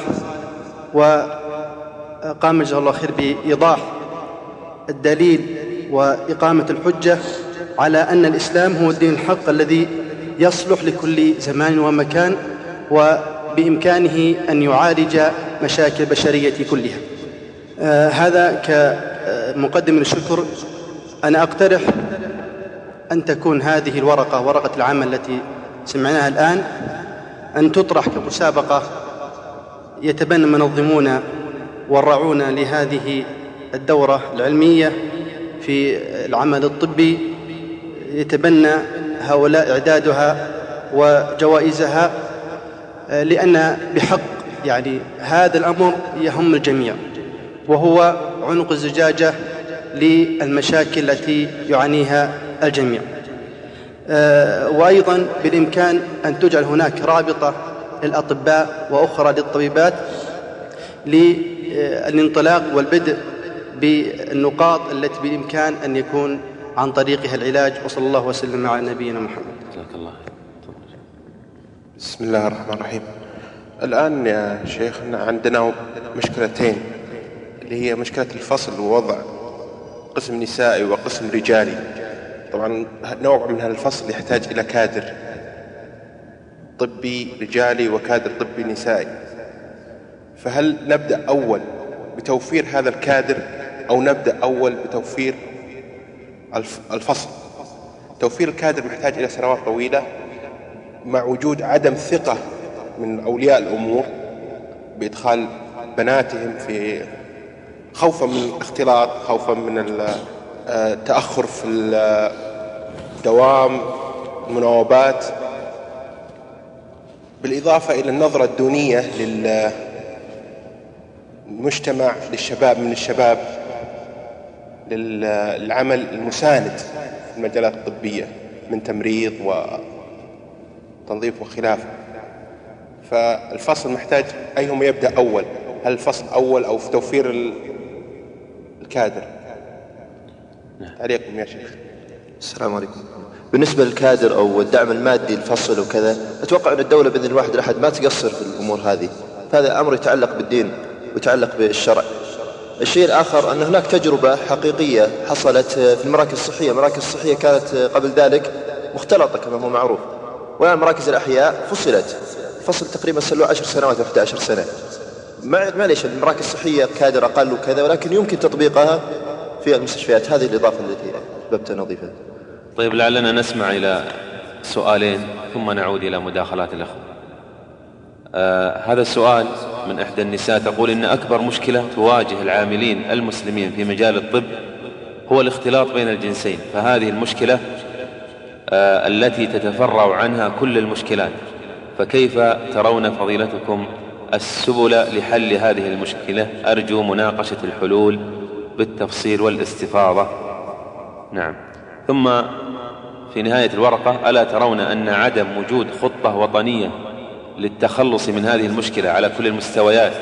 [SPEAKER 5] وقام جزاه الله خير بإيضاح الدليل وإقامة الحجة على أن الإسلام هو الدين الحق الذي يصلح لكل زمان ومكان، وبإمكانه أن يعالج مشاكل البشرية كلها. هذا كمقدم للشكر. أنا أقترح أن تكون هذه الورقة، ورقة العمل التي سمعناها الآن، أن تطرح كمسابقة يتبنى المنظمون والراعون لهذه الدورة العلمية في العمل الطبي، يتبنى هؤلاء إعدادها وجوائزها، لأن بحق يعني هذا الأمر يهم الجميع، وهو عنق الزجاجة للمشاكل التي يعانيها الجميع. وأيضا بالإمكان أن تجعل هناك رابطة للأطباء وأخرى للطبيبات للانطلاق والبدء بالنقاط التي بالإمكان أن يكون عن طريقها العلاج. وصلى الله وسلم على نبينا محمد.
[SPEAKER 4] جزاك الله.
[SPEAKER 6] بسم الله الرحمن الرحيم. الآن يا شيخنا عندنا مشكلتين، اللي هي مشكلة الفصل ووضع قسم نسائي وقسم رجالي. طبعا نوع من هالفصل يحتاج إلى كادر طبي رجالي وكادر طبي نسائي، فهل نبدأ أول بتوفير هذا الكادر أو نبدأ أول بتوفير الفصل؟ توفير الكادر محتاج إلى سنوات طويلة، مع وجود عدم ثقة من أولياء الأمور بإدخال بناتهم في خوفا من الاختلاط، خوفا من التأخر في الدوام، المناوبات، بالإضافة إلى النظرة الدونية للمجتمع، للشباب من الشباب للعمل المساند في المجالات الطبية من تمريض وتنظيف وخلافه. فالفصل محتاج أيهما يبدأ أول؟ هل الفصل أول أو في توفير الكادر؟ تعليقكم يا شيخ.
[SPEAKER 7] السلام عليكم. بالنسبة للكادر أو الدعم المادي للفصل وكذا، أتوقع أن الدولة بإذن الواحد الأحد ما تقصر في الأمور هذه، فهذا أمر يتعلق بالدين ويتعلق بالشرع. الشيء الآخر أن هناك تجربة حقيقية حصلت في المراكز الصحية. المراكز الصحية كانت قبل ذلك مختلطة كما هو معروف، والآن مراكز الأحياء فصلت فصل تقريبا صار 10 سنوات أو 11 سنة. معليش المراكز الصحية كادر أقل وكذا، ولكن يمكن تطبيقها في المستشفيات. هذه الإضافة التي أحببت أن أضيفها.
[SPEAKER 4] طيب لعلنا نسمع إلى سؤالين ثم نعود إلى مداخلات الأخوة. هذا السؤال من إحدى النساء تقول إن أكبر مشكلة تواجه العاملين المسلمين في مجال الطب هو الاختلاط بين الجنسين، فهذه المشكلة التي تتفرع عنها كل المشكلات، فكيف ترون فضيلتكم السبل لحل هذه المشكلة؟ أرجو مناقشة الحلول بالتفصيل والاستفاضة. نعم. ثم في نهاية الورقة: ألا ترون أن عدم وجود خطة وطنية للتخلص من هذه المشكلة على كل المستويات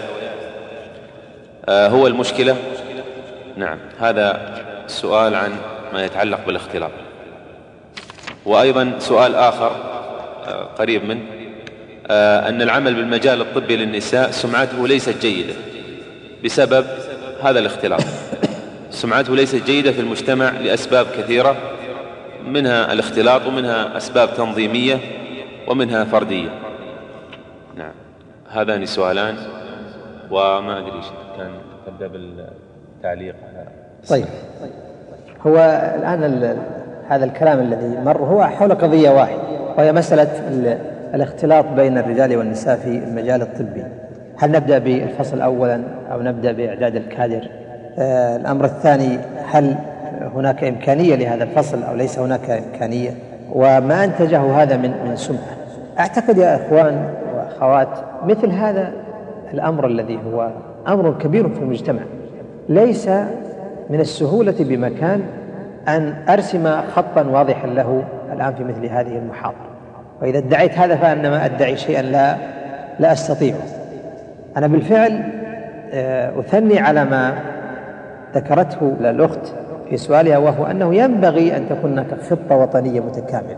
[SPEAKER 4] هو المشكلة؟ نعم. هذا سؤال عن ما يتعلق بالاختلاط. وأيضا سؤال آخر قريب منه: أن العمل بالمجال الطبي للنساء سمعته ليست جيدة بسبب هذا الاختلاط. سمعته ليست جيدة في المجتمع لأسباب كثيرة، منها الاختلاط ومنها أسباب تنظيمية ومنها فردية. نعم. هذان سؤالان، وما أدري كان تبدأ بالتعليق على.
[SPEAKER 3] طيب، هو الآن هذا الكلام الذي مر هو حول قضية واحدة، وهي مسألة الاختلاط بين الرجال والنساء في المجال الطبي. هل نبدأ بالفصل أولا أو نبدأ بإعداد الكادر؟ الأمر الثاني: هل هناك إمكانية لهذا الفصل أو ليس هناك إمكانية؟ وما أنتجه هذا من سمعة. أعتقد يا إخوان وأخوات مثل هذا الأمر الذي هو أمر كبير في المجتمع ليس من السهولة بمكان أن أرسم خطا واضحا له الآن في مثل هذه المحاضرة. وإذا ادعيت هذا فإنما أدعي شيئا لا أستطيعه. أنا بالفعل أثني على ما ذكرته الأخت في سؤالها، وهو أنه ينبغي أن تكون هناك خطة وطنية متكاملة،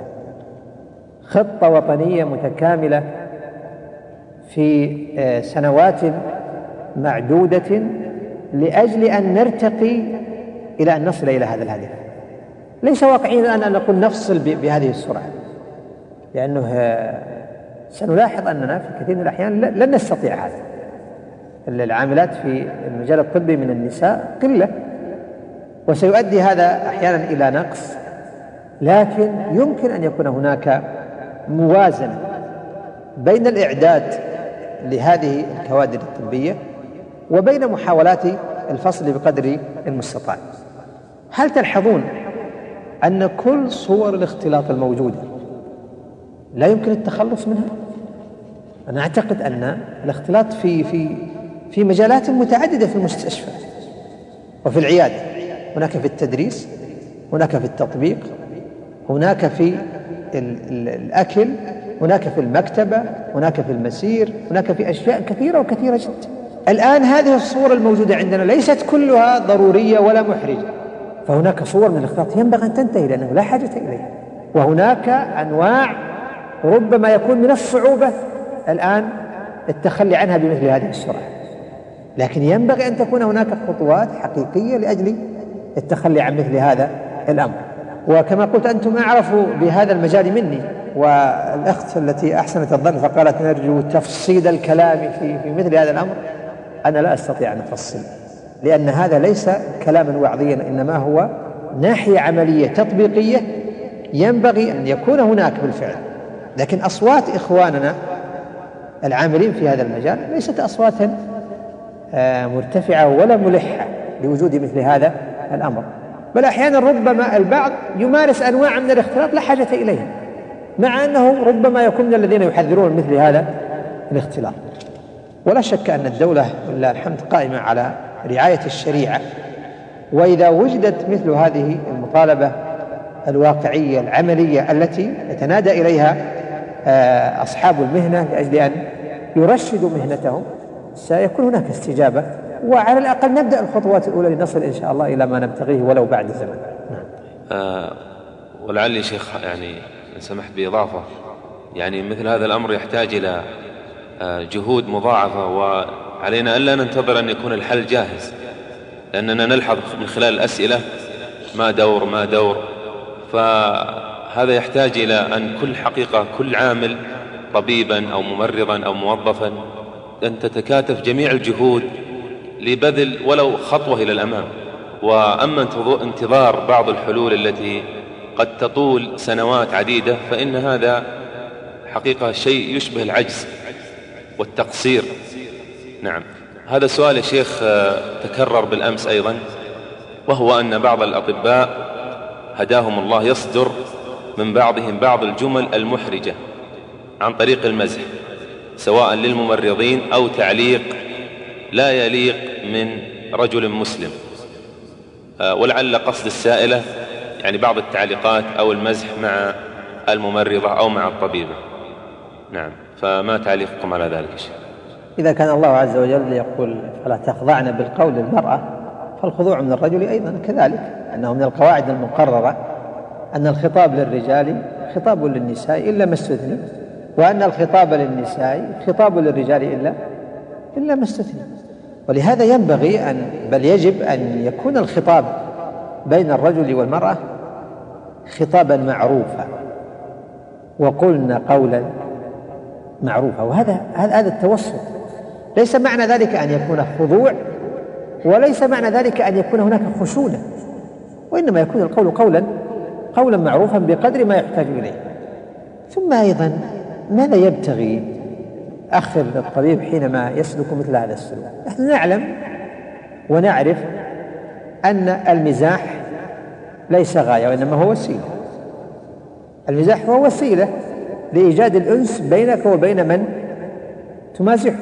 [SPEAKER 3] خطة وطنية متكاملة في سنوات معدودة لأجل أن نرتقي إلى أن نصل إلى هذا الهدف. ليس واقعيا أن نقول نفصل بهذه السرعة، لأنه سنلاحظ أننا في كثير من الأحيان لن نستطيع هذا. العاملات في المجال الطبي من النساء قلة، وسيؤدي هذا أحيانا إلى نقص، لكن يمكن أن يكون هناك موازنة بين الإعداد لهذه الكوادر الطبية وبين محاولات الفصل بقدر المستطاع. هل تلحظون أن كل صور الاختلاط الموجودة لا يمكن التخلص منها؟ أنا أعتقد أن الاختلاط في مجالات متعددة في المستشفى وفي العيادة، هناك في التدريس، هناك في التطبيق، هناك في الأكل، هناك في المكتبة، هناك في المسير، هناك في أشياء كثيرة وكثيرة جدا. الآن هذه الصور الموجودة عندنا ليست كلها ضرورية ولا محرجة، فهناك صور من الاختلاط ينبغي أن تنتهي لأنه لا حاجة إليها، وهناك أنواع ربما يكون من الصعوبة الآن التخلي عنها بمثل هذه السرعة، لكن ينبغي أن تكون هناك خطوات حقيقية لأجل التخلي عن مثل هذا الأمر. وكما قلت أنتم أعرفوا بهذا المجال مني، والأخت التي أحسنت الظن فقالت نرجو تفصيل الكلام في مثل هذا الأمر، أنا لا أستطيع أن أفصل، لأن هذا ليس كلاما وعظيا، إنما هو ناحية عملية تطبيقية ينبغي أن يكون هناك بالفعل. لكن أصوات إخواننا العاملين في هذا المجال ليست أصوات مرتفعة ولا ملحة لوجود مثل هذا الأمر، بل أحيانا ربما البعض يمارس أنواع من الاختلاط لا حاجة إليه، مع أنه ربما يكون من الذين يحذرون مثل هذا الاختلاط. ولا شك أن الدولة لله الحمد قائمة على رعاية الشريعة، وإذا وجدت مثل هذه المطالبة الواقعية العملية التي يتنادى إليها أصحاب المهنة لأجل أن يرشدوا مهنتهم، سيكون هناك استجابة، وعلى الأقل نبدأ الخطوات الأولى لنصل إن شاء الله إلى ما نبتغيه ولو بعد زمن.
[SPEAKER 4] ولعلي شيخ يعني سمحت بإضافة، يعني مثل هذا الأمر يحتاج إلى جهود مضاعفة، وعلينا ألا ننتظر أن يكون الحل جاهز، لأننا نلحظ من خلال الأسئلة ما دور، فهذا يحتاج إلى أن كل عامل طبيبا أو ممرضا أو موظفا أن تتكاتف جميع الجهود لبذل ولو خطوة إلى الأمام. وأما انتظار بعض الحلول التي قد تطول سنوات عديدة فإن هذا حقيقة شيء يشبه العجز والتقصير. نعم، هذا سؤال يا شيخ تكرر بالأمس أيضا، وهو أن بعض الأطباء هداهم الله يصدر من بعضهم بعض الجمل المحرجة عن طريق المزح، سواء للممرضين أو تعليق لا يليق من رجل مسلم، ولعل قصد السائلة يعني بعض التعليقات أو المزح مع الممرضة أو مع الطبيبة. نعم، فما تعليقكم على ذلك؟
[SPEAKER 3] إذا كان الله عز وجل يقول فلا تخضعن بالقول للمرأة، فالخضوع من الرجل أيضا كذلك، أنه من القواعد المقررة أن الخطاب للرجال خطاب للنساء إلا ما استثني، وأن الخطاب للنساء خطاب للرجال إلا ما استثني. ولهذا ينبغي بل يجب أن يكون الخطاب بين الرجل والمرأة خطابا معروفا، وقلنا قولا معروفا. وهذا التوسط ليس معنى ذلك أن يكون خضوع، وليس معنى ذلك أن يكون هناك خشونة، وإنما يكون القول قولا معروفا بقدر ما يحتاج إليه. ثم أيضا ماذا يبتغي أخ الطبيب حينما يسلك مثل هذا السلوك؟ نحن نعلم ونعرف أن المزاح ليس غاية وإنما هو وسيلة. المزاح هو وسيلة لإيجاد الأنس بينك وبين من تمازحه.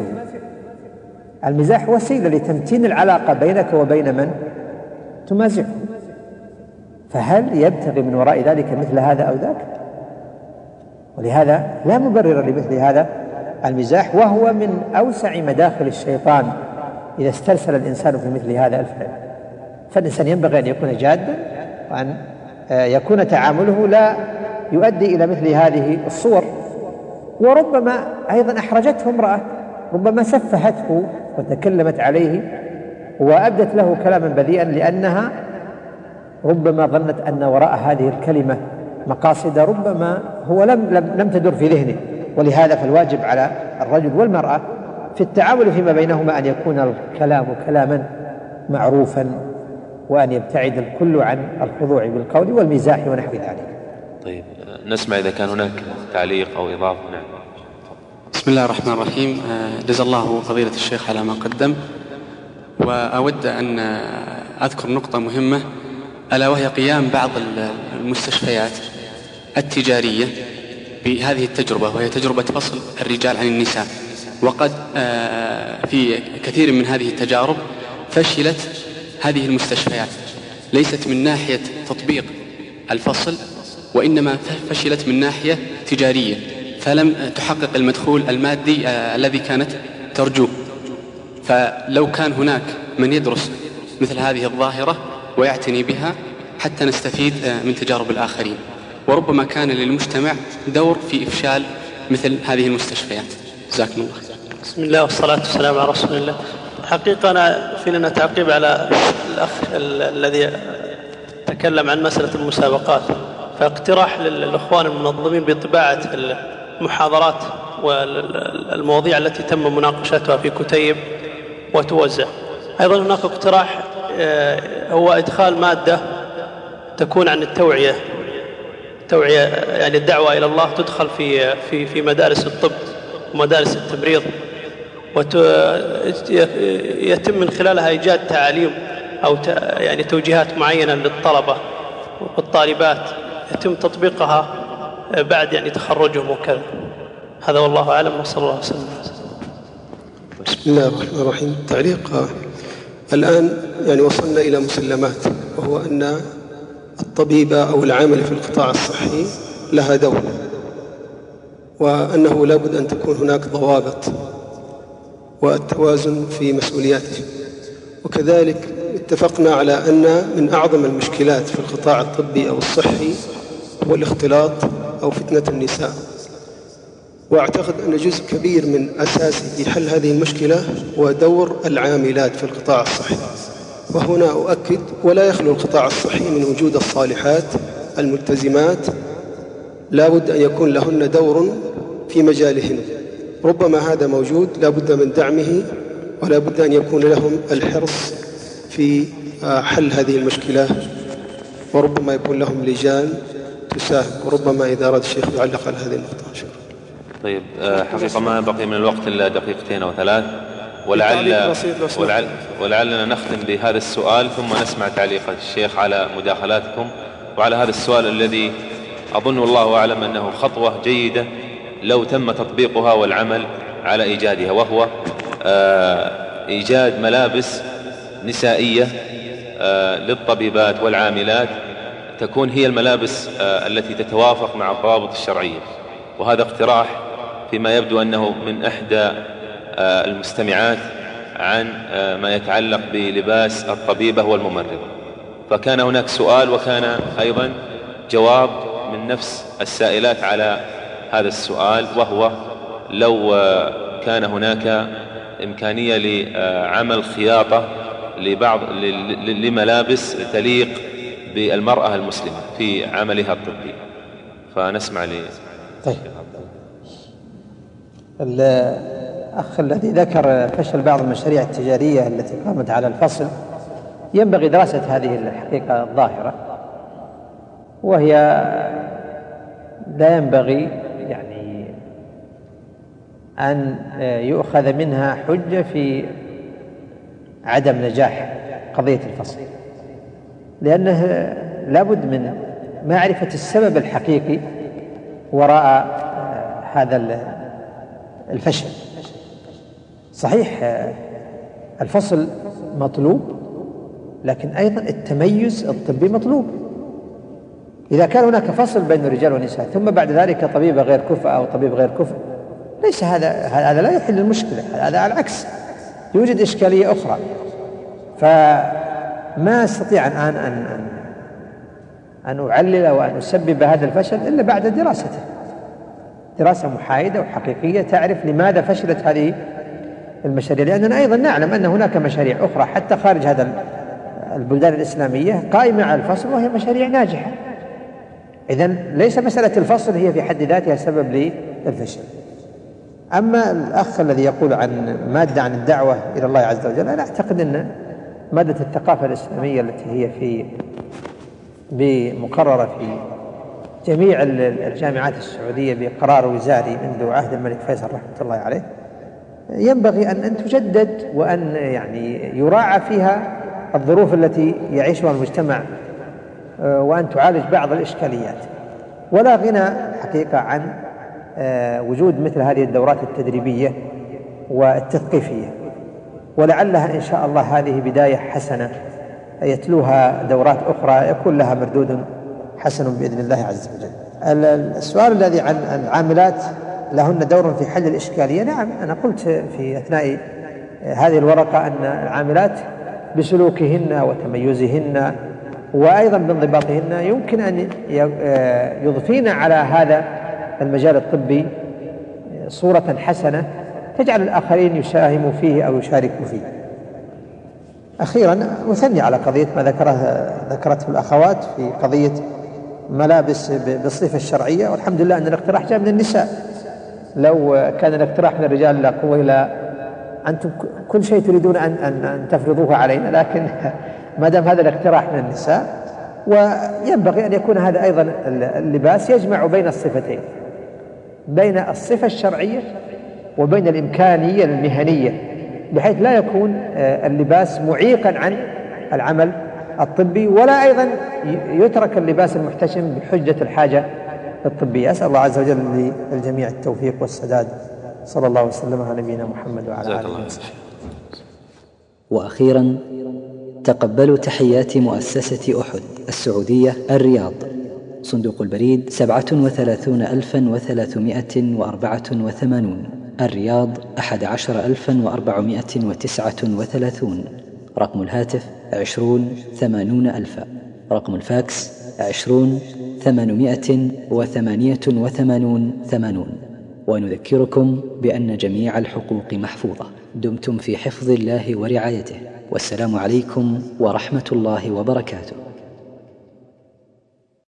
[SPEAKER 3] المزاح وسيلة لتمتين العلاقة بينك وبين من تمازحه. فهل يبتغي من وراء ذلك مثل هذا أو ذاك؟ ولهذا لا مبرر لمثل هذا المزاح، وهو من أوسع مداخل الشيطان إذا استرسل الإنسان في مثل هذا الفعل. فالإنسان ينبغي أن يكون جادا، وأن يكون تعامله لا يؤدي إلى مثل هذه الصور. وربما أيضا أحرجته امرأة، ربما سفهته وتكلمت عليه وأبدت له كلاما بذيئا، لأنها ربما ظنت أن وراء هذه الكلمة مقاصد ربما هو لم تدر في ذهنه. ولهذا فالواجب على الرجل والمرأة في التعامل فيما بينهما أن يكون الكلام كلاما معروفا، وأن يبتعد الكل عن الخضوع بالقول والمزاح ونحو ذلك.
[SPEAKER 4] طيب نسمع إذا كان هناك تعليق أو إضافة. نعم.
[SPEAKER 8] بسم الله الرحمن الرحيم. جزا الله فضيلة الشيخ على ما قدم، وأود أن أذكر نقطة مهمة، ألا وهي قيام بعض المستشفيات التجارية بهذه التجربة، وهي تجربة فصل الرجال عن النساء. وقد في كثير من هذه التجارب فشلت هذه المستشفيات، ليست من ناحية تطبيق الفصل، وإنما فشلت من ناحية تجارية، فلم تحقق المدخول المادي الذي كانت ترجوه. فلو كان هناك من يدرس مثل هذه الظاهرة ويعتني بها حتى نستفيد من تجارب الآخرين، وربما كان للمجتمع دور في إفشال مثل هذه المستشفيات. جزاكم الله خير.
[SPEAKER 9] بسم الله والصلاة والسلام على رسول الله. حقيقة أنا في لنا تعقيب على الأخ الذي تكلم عن مسألة المسابقات، فاقتراح للأخوان المنظمين بطباعة المحاضرات والمواضيع التي تم مناقشتها في كتيب وتوزع. أيضا هناك اقتراح هو إدخال مادة تكون عن التوعية، يعني الدعوة إلى الله تدخل في مدارس الطب ومدارس التمريض، ويتم من خلالها إيجاد تعاليم أو يعني توجيهات معينة للطلبة والطالبات يتم تطبيقها بعد يعني تخرجهم وكذا. هذا والله أعلم، وصلى الله وسلم.
[SPEAKER 5] بسم الله الرحمن الرحيم. تعليق: الآن يعني وصلنا إلى مسلمات، وهو أن الطبيبة أو العامل في القطاع الصحي لها دور، وأنه لا بد أن تكون هناك ضوابط والتوازن في مسؤولياته. وكذلك اتفقنا على أن من أعظم المشكلات في القطاع الطبي أو الصحي هو الاختلاط أو فتنة النساء، وأعتقد أن جزء كبير من أساسي في حل هذه المشكلة هو دور العاملات في القطاع الصحي. وهنا أؤكد ولا يخلو القطاع الصحي من وجود الصالحات الملتزمات، لا بد أن يكون لهن دور في مجالهن، ربما هذا موجود لا بد من دعمه، ولا بد أن يكون لهم الحرص في حل هذه المشكلة، وربما يكون لهم لجان تساهم، وربما إذا أراد الشيخ يعلق على هذه النقطة. شكرا.
[SPEAKER 4] طيب حقيقة ما بقي من الوقت إلا دقيقتين أو ثلاث، ولعلنا نختم بهذا السؤال ثم نسمع تعليقات الشيخ على مداخلاتكم وعلى هذا السؤال الذي أظن والله أعلم أنه خطوة جيدة لو تم تطبيقها والعمل على إيجادها، وهو إيجاد ملابس نسائية للطبيبات والعاملات تكون هي الملابس التي تتوافق مع الضوابط الشرعية. وهذا اقتراح فيما يبدو أنه من إحدى المستمعات عن ما يتعلق بلباس الطبيبة والممرضة، فكان هناك سؤال وكان أيضا جواب من نفس السائلات على هذا السؤال، وهو لو كان هناك إمكانية لعمل خياطة لملابس تليق بالمرأة المسلمة في عملها الطبي. فنسمع لي.
[SPEAKER 3] طيب، الأخ الذي ذكر فشل بعض المشاريع التجارية التي قامت على الفصل، ينبغي دراسة هذه الحقيقة الظاهرة، وهي لا ينبغي يعني أن يؤخذ منها حجة في عدم نجاح قضية الفصل، لأنه لابد من معرفة السبب الحقيقي وراء هذا الفشل. صحيح الفصل مطلوب، لكن أيضا التميز الطبي مطلوب، إذا كان هناك فصل بين الرجال والنساء ثم بعد ذلك طبيبة غير كفء أو طبيب غير كفء، ليس هذا لا يحل المشكلة، هذا على العكس يوجد إشكالية أخرى. فما أستطيع الآن أن أعلل وأن أسبب هذا الفشل إلا بعد دراسته، دراسة محايدة وحقيقية تعرف لماذا فشلت هذه المشاريع، لأننا أيضا نعلم أن هناك مشاريع أخرى حتى خارج هذا البلدان الإسلامية قائمة على الفصل وهي مشاريع ناجحة. إذن ليس مسألة الفصل هي في حد ذاتها سبب للفشل. أما الأخ الذي يقول عن مادة عن الدعوة إلى الله عز وجل، أنا أعتقد أن مادة الثقافة الإسلامية التي هي بمقررة في جميع الجامعات السعودية بقرار وزاري منذ عهد الملك فيصل رحمة الله عليه، ينبغي أن تجدد وأن يعني يراعى فيها الظروف التي يعيشها المجتمع، وأن تعالج بعض الإشكاليات. ولا غنى حقيقة عن وجود مثل هذه الدورات التدريبية والتثقيفية، ولعلها إن شاء الله هذه بداية حسنة يتلوها دورات أخرى يكون لها مردود حسن بإذن الله عز وجل. السؤال الذي عن العاملات لهن دور في حل الإشكالية، نعم أنا قلت في أثناء هذه الورقة أن العاملات بسلوكهن وتميزهن وأيضا بانضباطهن يمكن أن يضفين على هذا المجال الطبي صورة حسنة تجعل الآخرين يساهموا فيه أو يشاركوا فيه. أخيرا مثني على قضية ما ذكرته الأخوات في قضية ملابس بالصفة الشرعية، والحمد لله أن الاقتراح جاء من النساء. لو كان الاقتراح من الرجال لا قوة إلا أنتم كل شيء تريدون أن تفرضوه علينا، لكن ما دام هذا الاقتراح من النساء، وينبغي أن يكون هذا أيضا اللباس يجمع بين الصفتين، بين الصفة الشرعية وبين الإمكانية المهنية، بحيث لا يكون اللباس معيقا عن العمل الطبي، ولا أيضا يترك اللباس المحتشم بحجة الحاجة الطبية. أسأل الله عز وجل للجميع التوفيق والسداد. صلى الله وسلم على نبينا محمد وعلى آله وصحبه.
[SPEAKER 1] وأخيرا تقبلوا تحيات مؤسسة أحد السعودية الرياض، صندوق البريد 37384 الرياض 11439، رقم الهاتف 208000، رقم الفاكس 20 888 ونذكركم بأن جميع الحقوق محفوظة. دمتم في حفظ الله ورعايته، والسلام عليكم ورحمة الله وبركاته.